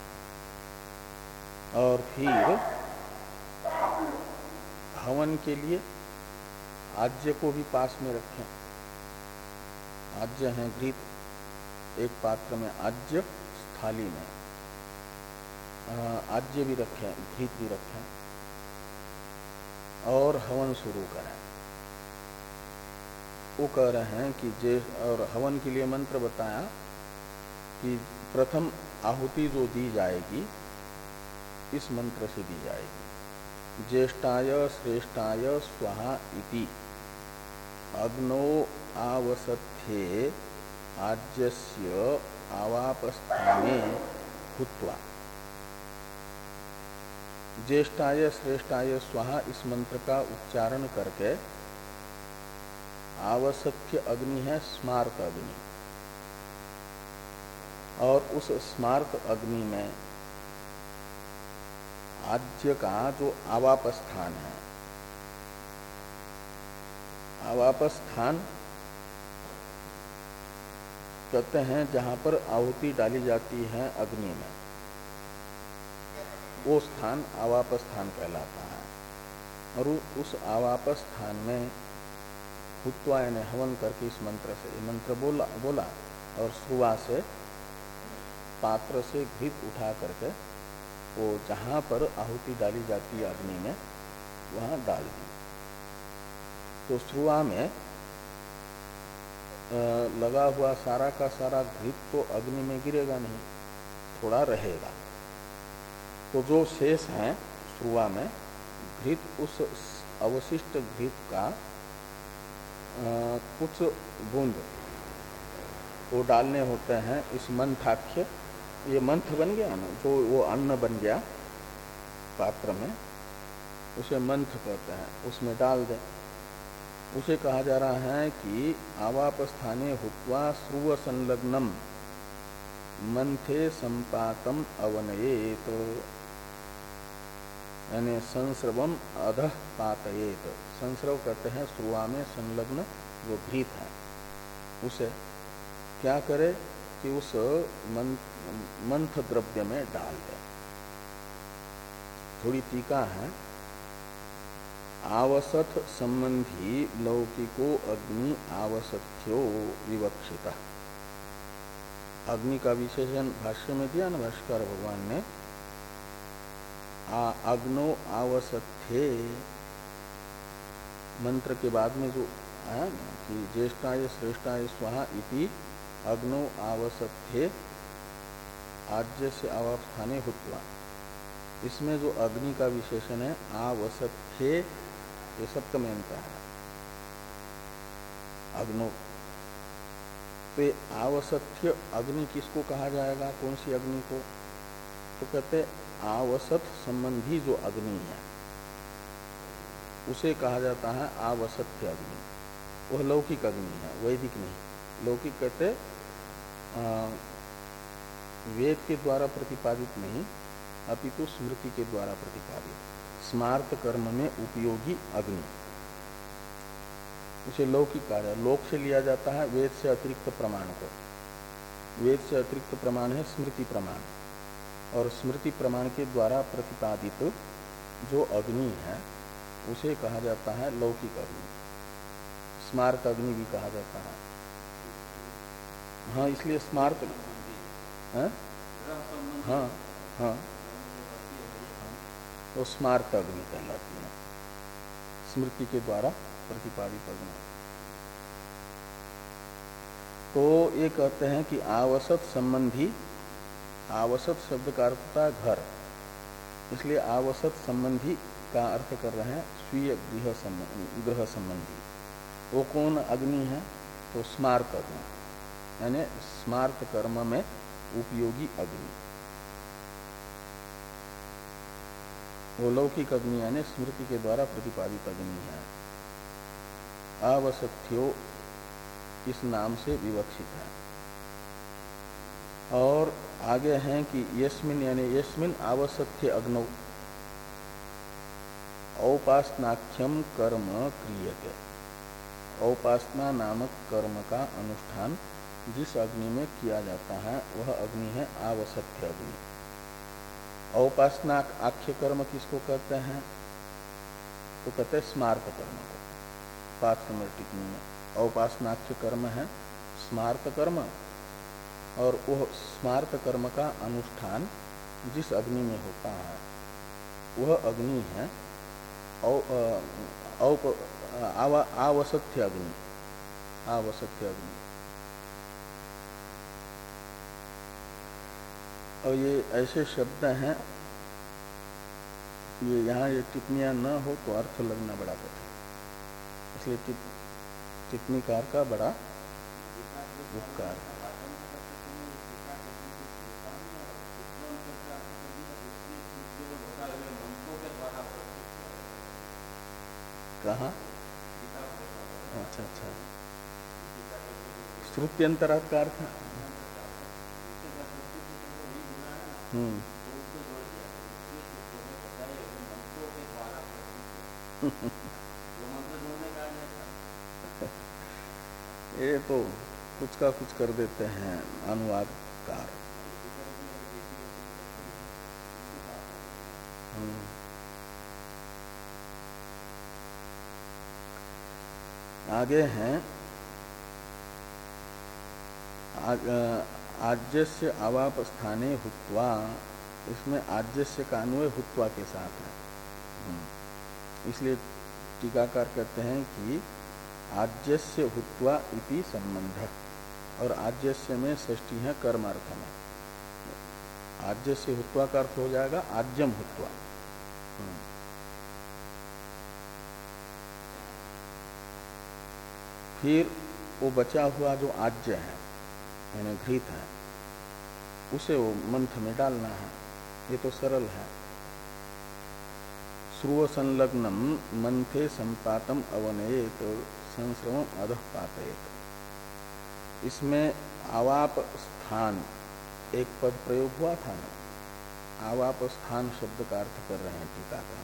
और फिर हवन के लिए आज्य को भी पास में रखें। आज्य है घृत, एक पात्र में आज्य, थाली में आज्य भी रखें, घृत भी रखें, और हवन शुरू करें। वो कह रहे हैं कि जे, और हवन के लिए मंत्र बताया कि प्रथम आहुति जो दी जाएगी इस मंत्र से दी जाएगी। ज्येष्ठाय श्रेष्ठाय स्वाहा इति अग्नो आवसत्ये आज्यस्य आवापस्थाने भूत्वा। ज्येष्ठाय श्रेष्ठाय स्वाहा इस मंत्र का उच्चारण करके आवसत्य अग्नि है स्मार्त अग्नि, और उस स्मार्त अग्नि में आज्य का जो आवापस्थान है, आवापस्थान कहते हैं जहां पर आहुति डाली जाती है अग्नि में, वो स्थान आवापस्थान कहलाता है। और उस आवापस्थान में भूत्वा यानी हवन करके इस मंत्र से, ये मंत्र बोला बोला और सुवा से पात्र से घृत उठा करके वो जहां पर आहुति डाली जाती है अग्नि में वहां डाल दी। तो सुवा में लगा हुआ सारा का सारा घृत तो अग्नि में गिरेगा नहीं, थोड़ा रहेगा। तो जो शेष है सुवा में घृत, उस अवशिष्ट घृत का आ, कुछ बूंद वो डालने होते हैं इस मंथाख्य। ये मंथ बन गया ना, जो वो अन्न बन गया पात्र में, उसे मंथ कहते हैं, उसमें डाल दें। उसे कहा जा रहा है कि आवापस्थाने हुत्वा स्रुव संलग्नम मंथे संपातम अवनयेत, तो यानी संस्रवम अधः पातयेत। संस्रव कहते हैं स्रुवा में संलग्न जो घृत है, उसे क्या करे कि उस मंथ द्रव्य में डाल दे। थोड़ी टीका है, आवसथ संबंधी लौकिको अग्नि आवसथ्यो विवक्षिता। अग्नि का विशेषण भाष्य में दिया ना भाष्कर भगवान ने, आ, अग्नो आवसथ्ये मंत्र के बाद में जो है कि ज्येष्ठाय श्रेष्ठाय स्वाहा इति अग्नो आवसथ्ये आज्य से आवापस्थाने हुत्वा, इसमें जो अग्नि का विशेषण है आवसथ्ये, ये सप्तम्यंत है अग्नो। तो आवसथ्य अग्नि किसको कहा जाएगा, कौन सी अग्नि को? तो कहते आवसथ संबंधी जो अग्नि है उसे कहा जाता है आवसथ्य अग्नि। वह लौकिक अग्नि है, वैदिक नहीं। लौकिक कहते वेद के द्वारा प्रतिपादित नहीं, अपितु स्मृति के द्वारा प्रतिपादित स्मार्त कर्म में उपयोगी अग्नि, उसे लौकिक कहा जाता है। लोक से लिया जाता है वेद से अतिरिक्त प्रमाण को। वेद से अतिरिक्त प्रमाण है स्मृति प्रमाण, और स्मृति प्रमाण के द्वारा प्रतिपादित जो अग्नि है उसे कहा जाता है लौकिक अग्नि। स्मार्त अग्नि भी कहा जाता है। हाँ, इसलिए स्मार्त है? हाँ हाँ, तो स्मार्त अग्नि कहलाती है, स्मृति के द्वारा प्रतिपादित अग्नि। तो ये कहते हैं कि आवसत संबंधी, आवसत शब्द का अर्थ होता है घर, इसलिए आवसत संबंधी का अर्थ कर रहे हैं स्वीय गृह संबंधी, गृह संबंधी। वो कौन अग्नि है? तो स्मार्त अग्नि, यानी स्मार्त कर्म में उपयोगी अग्नि। वो लौकिक अग्नि यानी स्मृति के द्वारा प्रतिपादित अग्नि है। आवसथ्यो इस नाम से विवक्षित है। और आगे हैं कि यस्मिन यानी यस्मिन आवसथ्य अग्नौ औपासनाख्यम कर्म क्रियते। औपासना नामक कर्म का अनुष्ठान जिस अग्नि में किया जाता है वह अग्नि है आवसथ्य अग्नि। औपासना आख्य कर्म किसको कहते हैं? तो कहते हैं स्मार्त कर्म को। पाठ नंबर टिप्पणी में औपासनाख्य कर्म है स्मार्त कर्म, और वह स्मार्त कर्म का अनुष्ठान जिस अग्नि में होता है वह अग्नि है आवसथ्य अग्नि। आवसथ्य अग्नि। और ये ऐसे शब्द हैं ये यहाँ ये टिप्पणियाँ न हो तो अर्थ लगना बड़ा कठिन, इसलिए टिप, टिप्पणीकार का बड़ा उपकार है। कहाँ? अच्छा अच्छा, श्रुत्यंतरात् का अर्थ। हम्म ये तो कुछ का कुछ कर देते हैं अनुवादकार। हम्म आगे हैं आज्यस्य अवाप स्थाने हुत्वा, इसमें आज्यस्य का अन्वय हुत्वा के साथ है, इसलिए टीकाकार कहते हैं कि आज्यस्य हुत्वा इति संबंध, और आज्यस्य में षष्ठी है कर्मार्थ में, आज्यस्य हुत्वा का अर्थ हो जाएगा आज्यम हुत्वा। फिर वो बचा हुआ जो आज्य है यानी घृत है, उसे वो मंथ में डालना है, ये तो सरल है। श्रुव संलग्नम मंथे संपातम अवनयेत संश्रवम अधः पातयेत। इसमें आवाप स्थान एक पद प्रयोग हुआ था ना, आवाप स्थान शब्द का अर्थ कर रहे हैं टीकाकार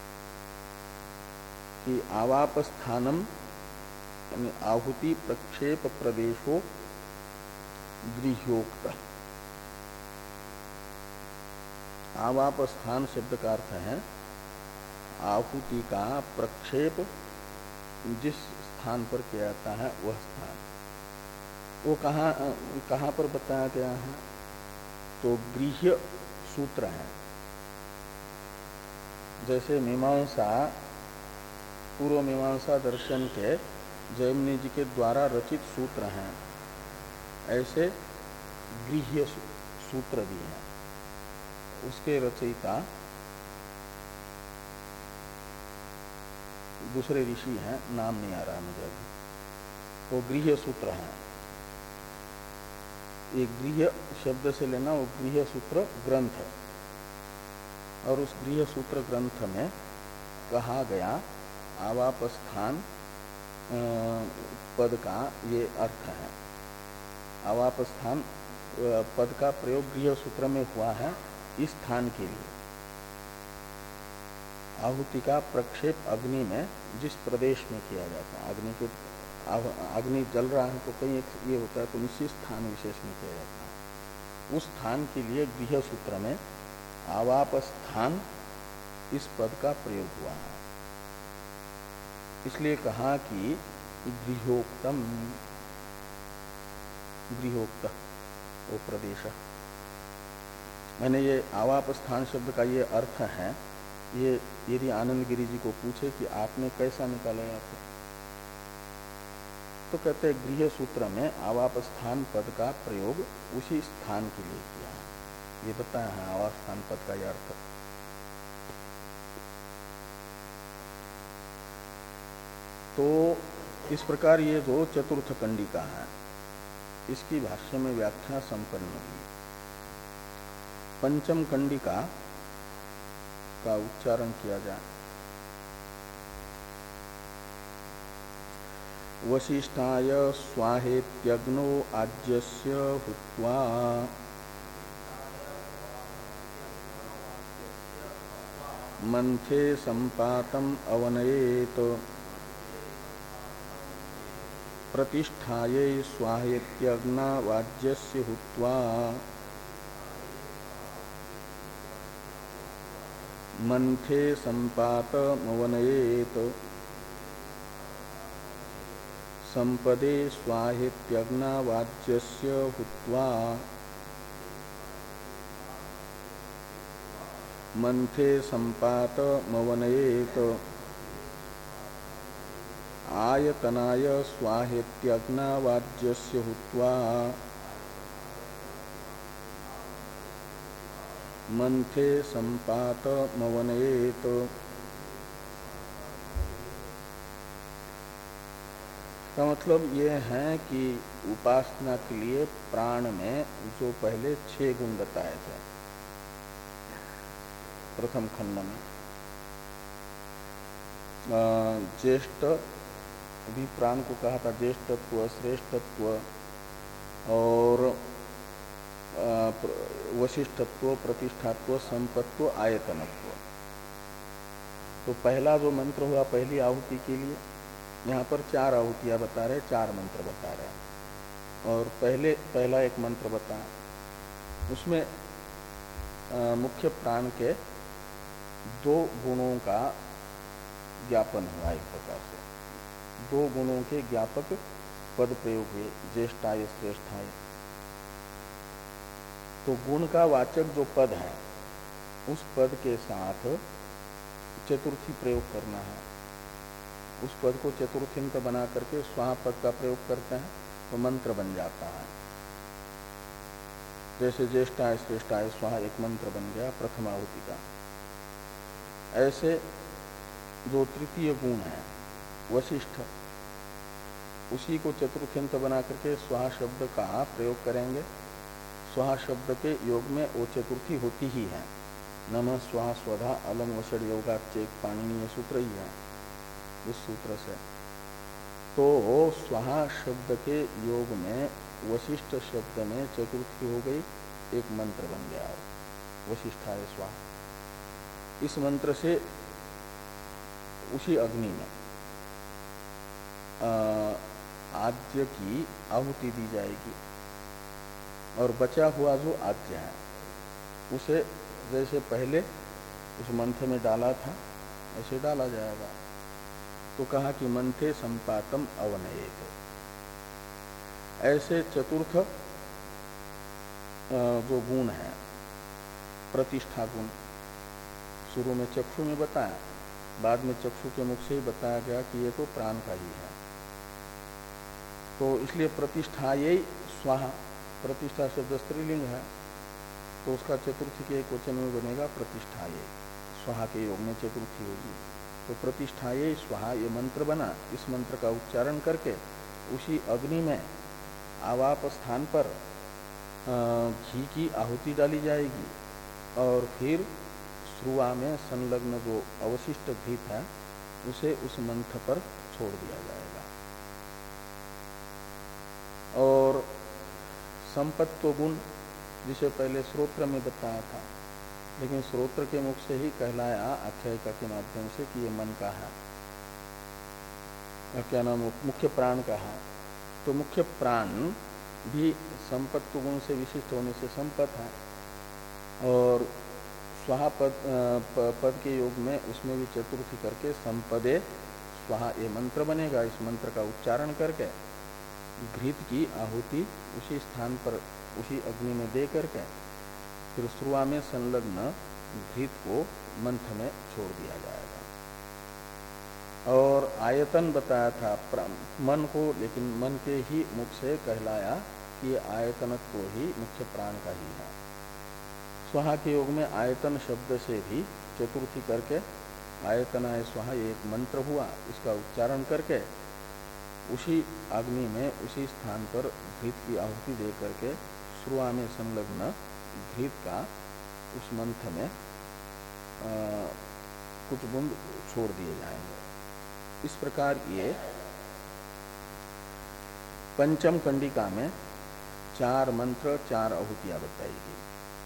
कि आवाप स्थानम यानी आहुति प्रक्षेप प्रदेशो गृह्योक्त। आवाप स्थान शब्द का अर्थ है आहुति का प्रक्षेप जिस स्थान पर किया जाता है वह स्थान। वो कहाँ कहाँ पर बताया गया है? तो गृह्य सूत्र है। जैसे मीमांसा पूर्व मीमांसा दर्शन के जयमिनी जी के द्वारा रचित सूत्र हैं, ऐसे गृह्य सूत्र भी हैं। उसके रचयिता दूसरे ऋषि हैं, नाम नहीं आ रहा मुझे अभी, वो गृह्य सूत्र हैं। ये गृह्य शब्द से लेना, वो गृह्य सूत्र ग्रंथ, और उस गृह्य सूत्र ग्रंथ में कहा गया आवाप स्थान पद का ये अर्थ है। आवाप स्थान पद का प्रयोग गृह्य सूत्र में हुआ है इस स्थान के लिए। आहुति का प्रक्षेप अग्नि में जिस प्रदेश में किया जाता है, अग्नि के अग्नि जल रहा है तो कहीं एक ये होता है तो इसी स्थान विशेष में किया जाता है। उस स्थान के लिए गृह्य सूत्र में आवाप स्थान इस पद का प्रयोग हुआ है। इसलिए कहा कि गृहोक्तम, गृहोक्त वो प्रदेश। मैंने ये आवाप स्थान शब्द का ये अर्थ है, ये यदि आनंद गिरी जी को पूछे कि आपने कैसा निकाला अर्थ, तो कहते हैं गृह्य सूत्र में आवाप स्थान पद का प्रयोग उसी स्थान के लिए किया है, ये बताया है आवाप स्थान पद का यह अर्थ। तो इस प्रकार ये जो चतुर्थ कंडिका है इसकी भाष्य में व्याख्या संपन्न हुई। पंचम कंडिका का उच्चारण किया जाए। वशिष्ठाय स्वाहेत्यग्नो आज्यस्य हुत्वा मंथे संपातम अवनयेत प्रतिष्ठायै स्वाहेत्यग्ना वाज्यस्य हुत्वा मंथे संपातमवनयेत संपदे स्वाहेत्यग्ना वाज्यस्य हुत्वा मंथे संपातमवनयेत आयतनाय स्वाहेत्यग्ना वाज्यस्य हुत्वा मंथे संपात मवनेत। का मतलब ये है कि उपासना के लिए प्राण में जो पहले छह गुण बताए थे प्रथम खंड में, ज्येष्ठ भी प्राण को कहा था, ज्येष्ठत्व, श्रेष्ठत्व और वशिष्ठत्व, प्रतिष्ठात्व, संपत्व, आयतनत्व। तो पहला जो मंत्र हुआ पहली आहुति के लिए, यहाँ पर चार आहुतियां बता रहे, चार मंत्र बता रहे। और पहले पहला एक मंत्र बताया, उसमें आ, मुख्य प्राण के दो गुणों का ज्ञापन हुआ। एक प्रकार से दो गुणों के ज्ञापक पद प्रयोग हुए, ज्येष्ठाय, श्रेष्ठाय। तो गुण का वाचक जो पद है उस पद के साथ चतुर्थी प्रयोग करना है। उस पद को चतुर्थींत बना करके स्वाहा पद का प्रयोग करते हैं तो मंत्र बन जाता है। जैसे ज्येष्ठाय, श्रेष्ठाय, स्वाहा एक मंत्र बन गया प्रथम आहुति का। ऐसे जो तृतीय गुण है वशिष्ठ, उसी को चतुर्थींत बना करके स्वाहा शब्द का प्रयोग करेंगे। स्वाहा शब्द के योग में वो चतुर्थी होती ही है। नमः स्वाहा स्वधा अलम वषड योगाचेक पाणिनीय सूत्र ही है इस सूत्र से। तो स्वाहा शब्द के योग में वशिष्ठ शब्द में चतुर्थी हो गई, एक मंत्र बन गया वशिष्ठाय स्वाहा। इस मंत्र से उसी अग्नि में आज्य की आहुति दी जाएगी और बचा हुआ जो आज्य है उसे जैसे पहले उस मंत्र में डाला था ऐसे डाला जाएगा। तो कहा कि मंथे संपातम अवनयेत। ऐसे चतुर्थ जो गुण है प्रतिष्ठा गुण, शुरू में चक्षु में बताया, बाद में चक्षु के मुख से ही बताया गया कि ये तो प्राण का ही है। तो इसलिए प्रतिष्ठा यही स्वाहा, प्रतिष्ठा शब्द स्त्रीलिंग है तो उसका चतुर्थी के एक वचन में बनेगा प्रतिष्ठा ये, स्वाहा के योग में चतुर्थी होगी। तो प्रतिष्ठा ये स्वाहा ये मंत्र बना। इस मंत्र का उच्चारण करके उसी अग्नि में आवाप स्थान पर घी की आहुति डाली जाएगी और फिर श्रुआ में संलग्न जो अवशिष्ट घृत है उसे उस मंत्र पर छोड़ दिया जाएगा। और संपत्व गुण जिसे पहले श्रोत्र में बताया था, लेकिन श्रोत्र के मुख से ही कहलाया आख्यायिका के माध्यम से कि ये मन का है, क्या नाम, मुख्य प्राण का है। तो मुख्य प्राण भी संपत्व गुण से विशिष्ट होने से संपत है और स्वाहा पद, पद के योग में उसमें भी चतुर्थी करके संपदे स्वाहा ये मंत्र बनेगा। इस मंत्र का उच्चारण करके घृत की आहुति उसी स्थान पर उसी अग्नि में दे करके फिर श्रुआ में संलग्न घृत को मंत्र में छोड़ दिया जाएगा। और आयतन बताया था मन को, लेकिन मन के ही मुख से कहलाया कि आयतनत्व ही मुख्य प्राण का ही है। स्वाहा के योग में आयतन शब्द से भी चतुर्थी करके आयतनाय स्वाहा ये एक मंत्र हुआ। इसका उच्चारण करके उसी अग्नि में उसी स्थान पर घृत की आहुति दे करके श्रुआ में संलग्न घृत का उस मंत्र में आ, कुछ बूंद छोड़ दिए जाएंगे। इस प्रकार ये पंचम कंडिका में चार मंत्र चार आहुतियां बताई गई।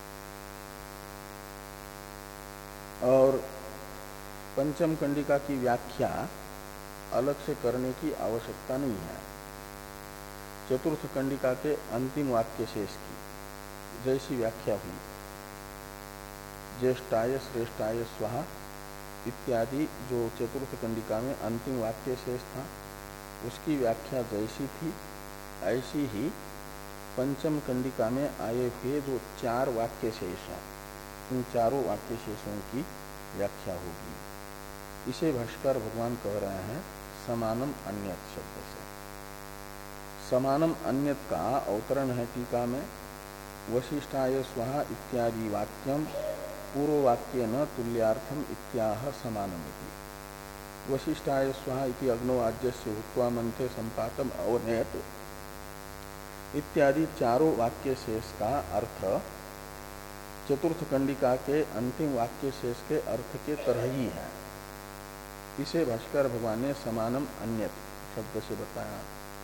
और पंचम कंडिका की व्याख्या अलग से करने की आवश्यकता नहीं है। चतुर्थ कंडिका के अंतिम वाक्य शेष की जैसी व्याख्या हुई, ज्येष्ठाय श्रेष्ठाय स्वाहा इत्यादि जो चतुर्थ कंडिका में अंतिम वाक्य शेष था उसकी व्याख्या जैसी थी ऐसी ही पंचम कंडिका में आए हुए जो चार वाक्य शेष हैं उन चारों वाक्य शेषों की व्याख्या होगी। इसे भाष्कर भगवान कह रहे हैं समानम अन्यत शब्द से। समानम अन्यत का अवतरण है टीका में, वशिष्ठाय स्वाहा इत्यादि वाक्यम पूर्ववाक्य न तुल्यार्थम इत्याह समानमिति। वशिष्ठाय स्वाहा इति अग्नो आज्यस्य हुत्वा मंथे संपातम अवनयत इत्यादि चारों वाक्य शेष का अर्थ चतुर्थ कंडिका के अंतिम वाक्य शेष के अर्थ के तरह ही है। इसे भाष्कर भगवान ने समानम अन्यत शब्द से बताया।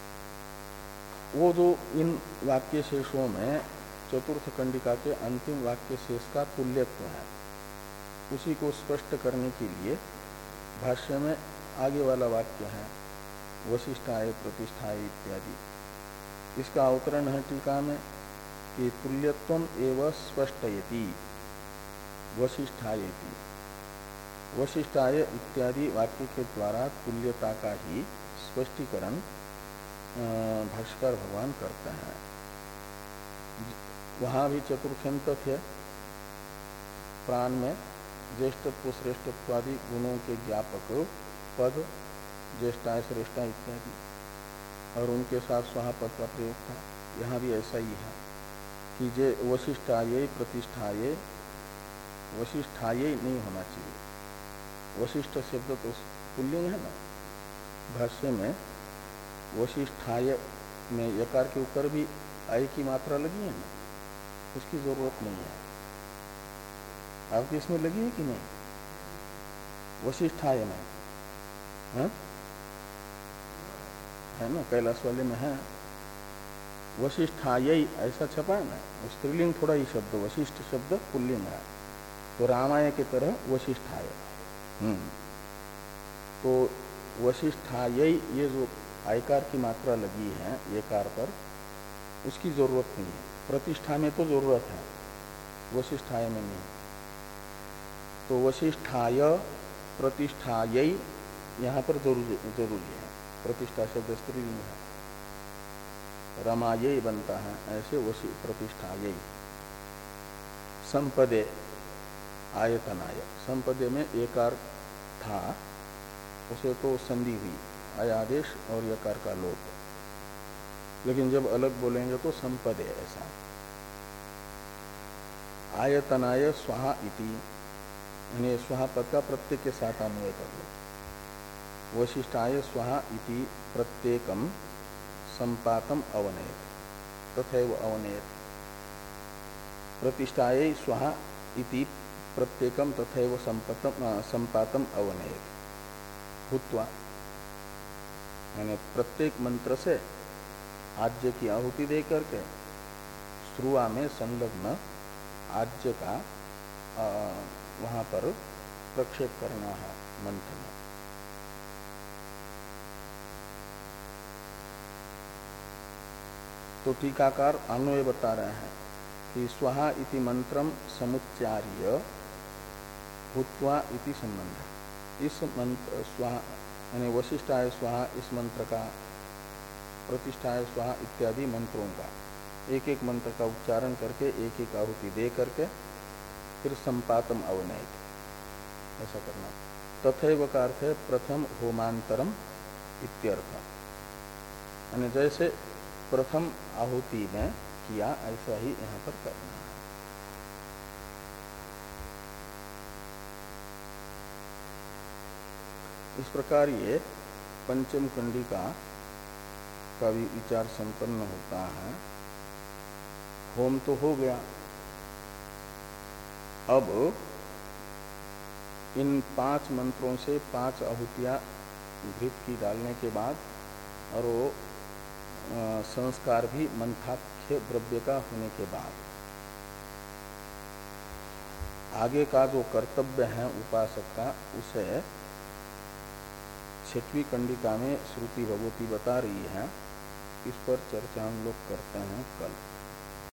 वो जो इन वाक्य शेषों में चतुर्थ कंडिका के अंतिम वाक्य शेष का तुल्यत्व है, उसी को स्पष्ट करने के लिए भाष्य में आगे वाला वाक्य है वशिष्ठाय प्रतिष्ठाय इत्यादि। इसका अवतरण है टीका में कि तुल्यत्वम एवं स्पष्टयति वशिष्ठायति। वशिष्ठाय इत्यादि वाक्य के द्वारा तुल्यता का ही स्पष्टीकरण भाष्कर भगवान करते हैं। वहां भी चतुर्थ्यंत थे प्राण में ज्येष्ठत्व श्रेष्ठत्वादि गुणों के ज्ञापक पद ज्येष्ठाय श्रेष्ठा इत्यादि और उनके साथ स्वाहा पद का प्रयोग था। यहाँ भी ऐसा ही है कि जे वशिष्ठाये प्रतिष्ठाये, वशिष्ठाये नहीं होना चाहिए। वशिष्ठ शब्द तो पुल्लिंग है ना। भाष्य में वशिष्ठाय में यकार के ऊपर भी आय की मात्रा लगी है ना, उसकी जरूरत नहीं है। आपकी इसमें लगी है कि नहीं? वशिष्ठाय में है, है ना, कैलाश वाले में है। वशिष्ठाय ऐसा छपा है ना, स्त्रीलिंग थोड़ा ही शब्द, वशिष्ठ शब्द पुल्लिंग है, तो रामाय की तरह वशिष्ठाय। हम्म तो वशिष्ठाय ये जो आयकार की मात्रा लगी है एकार पर, उसकी जरूरत नहीं है। प्रतिष्ठा में तो जरूरत है, वशिष्ठाय में नहीं। तो वशिष्ठाय प्रतिष्ठाय यहाँ पर जरूरी जरूरी है। प्रतिष्ठा शब्द स्त्रीलिंग है, रमायै बनता है, ऐसे वशी प्रतिष्ठायै। संपदे आयतनाय, संपदे में एकार था, उसे तो संधि हुई, आयादेश और यकार का लोप। लेकिन जब अलग बोलेंगे तो संपदे ऐसा। आयतनाय स्वाहा इति, यानी स्वाहा पद का प्रत्येक के साथ अन्वय कर लो। वशिष्ठाय स्वाहा इति प्रत्येकम संपातम अवनयत तथैव अवनयत। प्रतिष्ठायै स्वाहा इति प्रत्येकम तथैव संपातम संपातम अवनयत भूत्वा, यानी प्रत्येक मंत्र से आज्य की आहुति दे करके श्रुआ में संलग्न आज्य का वहां पर प्रक्षेप करना है मंत्र में। तो टीकाकार अन्वय बता रहे हैं कि स्वाहा इति मंत्रम समुच्चार्य भूत्वा इति संबंध। इस मंत्र स्वाहा यानी वशिष्ठाय स्वाहा इस मंत्र का, प्रतिष्ठाय स्वाहा इत्यादि मंत्रों का एक एक मंत्र का उच्चारण करके एक एक आहुति दे करके फिर संपातम अवनयत ऐसा करना। तथैव का अर्थ है प्रथम होमांतरम इत्यर्थ, यानी जैसे प्रथम आहुति में किया ऐसा ही यहाँ पर करना है। इस प्रकार ये पंचम कंडिका का भी विचार संपन्न होता है। होम तो हो गया, अब इन पांच मंत्रों से पांच आहुतियां घृत की डालने के बाद और वो संस्कार भी मंथाख्य द्रव्य का होने के बाद आगे का जो कर्तव्य है उपासक का, उसे छठवीं कंडिका में श्रुति भगवती बता रही है। इस पर चर्चा हम लोग करते हैं कल।